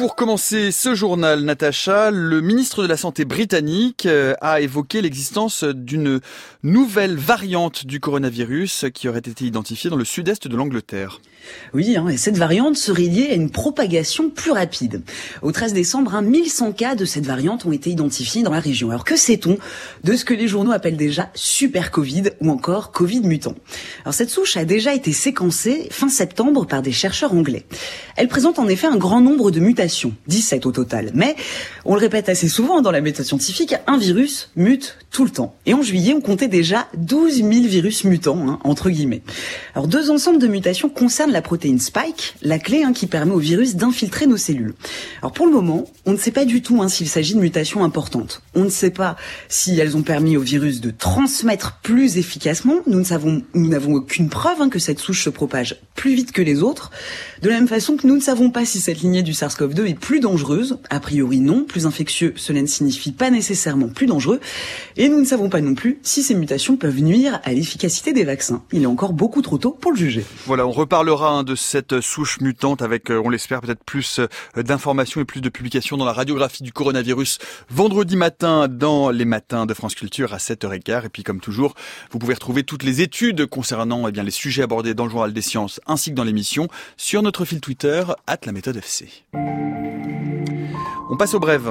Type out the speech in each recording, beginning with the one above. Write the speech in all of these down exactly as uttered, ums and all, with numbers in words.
Pour commencer ce journal, Natacha, le ministre de la Santé britannique a évoqué l'existence d'une nouvelle variante du coronavirus qui aurait été identifiée dans le sud-est de l'Angleterre. Oui, hein, et cette variante serait liée à une propagation plus rapide. Au treize décembre, hein, mille cent cas de cette variante ont été identifiés dans la région. Alors que sait-on de ce que les journaux appellent déjà super Covid ou encore Covid mutant? Alors cette souche a déjà été séquencée fin septembre par des chercheurs anglais. Elle présente en effet un grand nombre de mutations, dix-sept au total. Mais, on le répète assez souvent dans la méthode scientifique, un virus mute tout le temps. Et en juillet, on comptait déjà douze mille virus mutants, hein, entre guillemets. Alors deux ensembles de mutations concernent la protéine Spike, la clé hein, qui permet au virus d'infiltrer nos cellules. Alors pour le moment, on ne sait pas du tout hein, s'il s'agit de mutations importantes. On ne sait pas si elles ont permis au virus de transmettre plus efficacement. Nous ne savons, nous n'avons aucune preuve hein, que cette souche se propage plus vite que les autres. De la même façon que nous ne savons pas si cette lignée du SARS-CoV deux est plus dangereuse. A priori non, plus infectieux, cela ne signifie pas nécessairement plus dangereux. Et nous ne savons pas non plus si ces mutations peuvent nuire à l'efficacité des vaccins. Il est encore beaucoup trop tôt pour le juger. Voilà, on reparlera hein, de cette souche mutante avec, euh, on l'espère, peut-être plus euh, d'informations et plus de publications dans la radiographie du coronavirus vendredi matin dans les matins de France Culture à sept heures quinze. Et puis comme toujours, vous pouvez retrouver toutes les études concernant eh bien, les sujets abordés dans le Journal des Sciences ainsi que dans l'émission sur notre fil Twitter arobase la méthode F C. On passe aux brèves.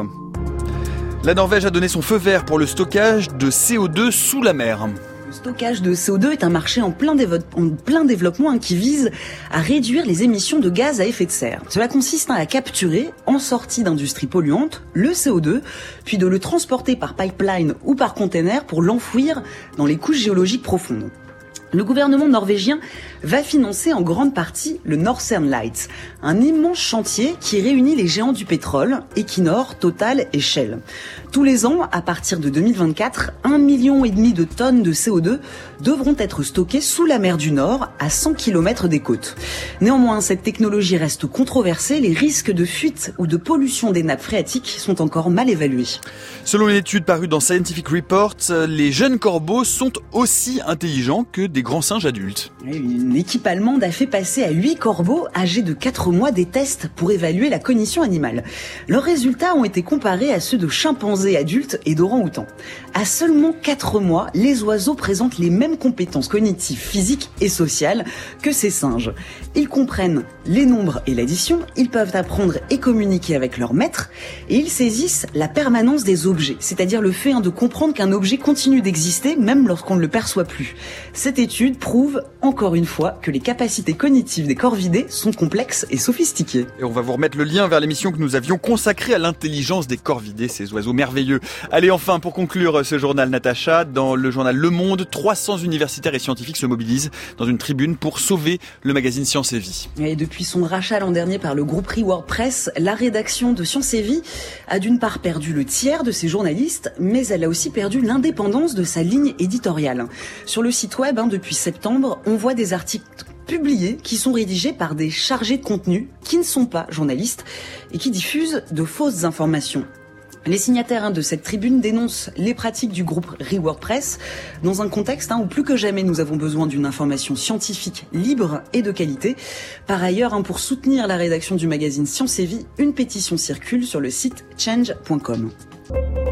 La Norvège a donné son feu vert pour le stockage de C O deux sous la mer. Le stockage de C O deux est un marché en plein, dévo- en plein développement hein, qui vise à réduire les émissions de gaz à effet de serre. Cela consiste hein, à capturer, en sortie d'industries polluantes, le C O deux, puis de le transporter par pipeline ou par container pour l'enfouir dans les couches géologiques profondes. Le gouvernement norvégien va financer en grande partie le Northern Lights, un immense chantier qui réunit les géants du pétrole, Equinor, Total et Shell. Tous les ans, à partir de deux mille vingt-quatre, un million et demi de tonnes de C O deux devront être stockées sous la mer du Nord, à cent kilomètres des côtes. Néanmoins, cette technologie reste controversée, les risques de fuite ou de pollution des nappes phréatiques sont encore mal évalués. Selon une étude parue dans Scientific Reports, les jeunes corbeaux sont aussi intelligents que des grands singes adultes. Une équipe allemande a fait passer à huit corbeaux âgés de quatre mois des tests pour évaluer la cognition animale. Leurs résultats ont été comparés à ceux de chimpanzés adultes et d'orang-outans. À seulement quatre mois, les oiseaux présentent les mêmes compétences cognitives, physiques et sociales que ces singes. Ils comprennent les nombres et l'addition, ils peuvent apprendre et communiquer avec leur maître, et ils saisissent la permanence des objets, c'est-à-dire le fait hein, de comprendre qu'un objet continue d'exister même lorsqu'on ne le perçoit plus. Cette étude prouve encore une fois que les capacités cognitives des corvidés sont complexes et sophistiquées. Et on va vous remettre le lien vers l'émission que nous avions consacrée à l'intelligence des corvidés, ces oiseaux merveilleux. Allez, enfin, pour conclure ce journal, Natacha, dans le journal Le Monde, trois cents universitaires et scientifiques se mobilisent dans une tribune pour sauver le magazine Science et Vie. Et depuis son rachat l'an dernier par le groupe Reward Press, la rédaction de Science et Vie a d'une part perdu le tiers de ses journalistes, mais elle a aussi perdu l'indépendance de sa ligne éditoriale. Sur le site web, hein, depuis septembre, on voit des articles publiés qui sont rédigés par des chargés de contenu qui ne sont pas journalistes et qui diffusent de fausses informations. Les signataires hein, de cette tribune dénoncent les pratiques du groupe Reward Press dans un contexte hein, où plus que jamais nous avons besoin d'une information scientifique libre et de qualité. Par ailleurs, hein, pour soutenir la rédaction du magazine Science et Vie, une pétition circule sur le site change point com.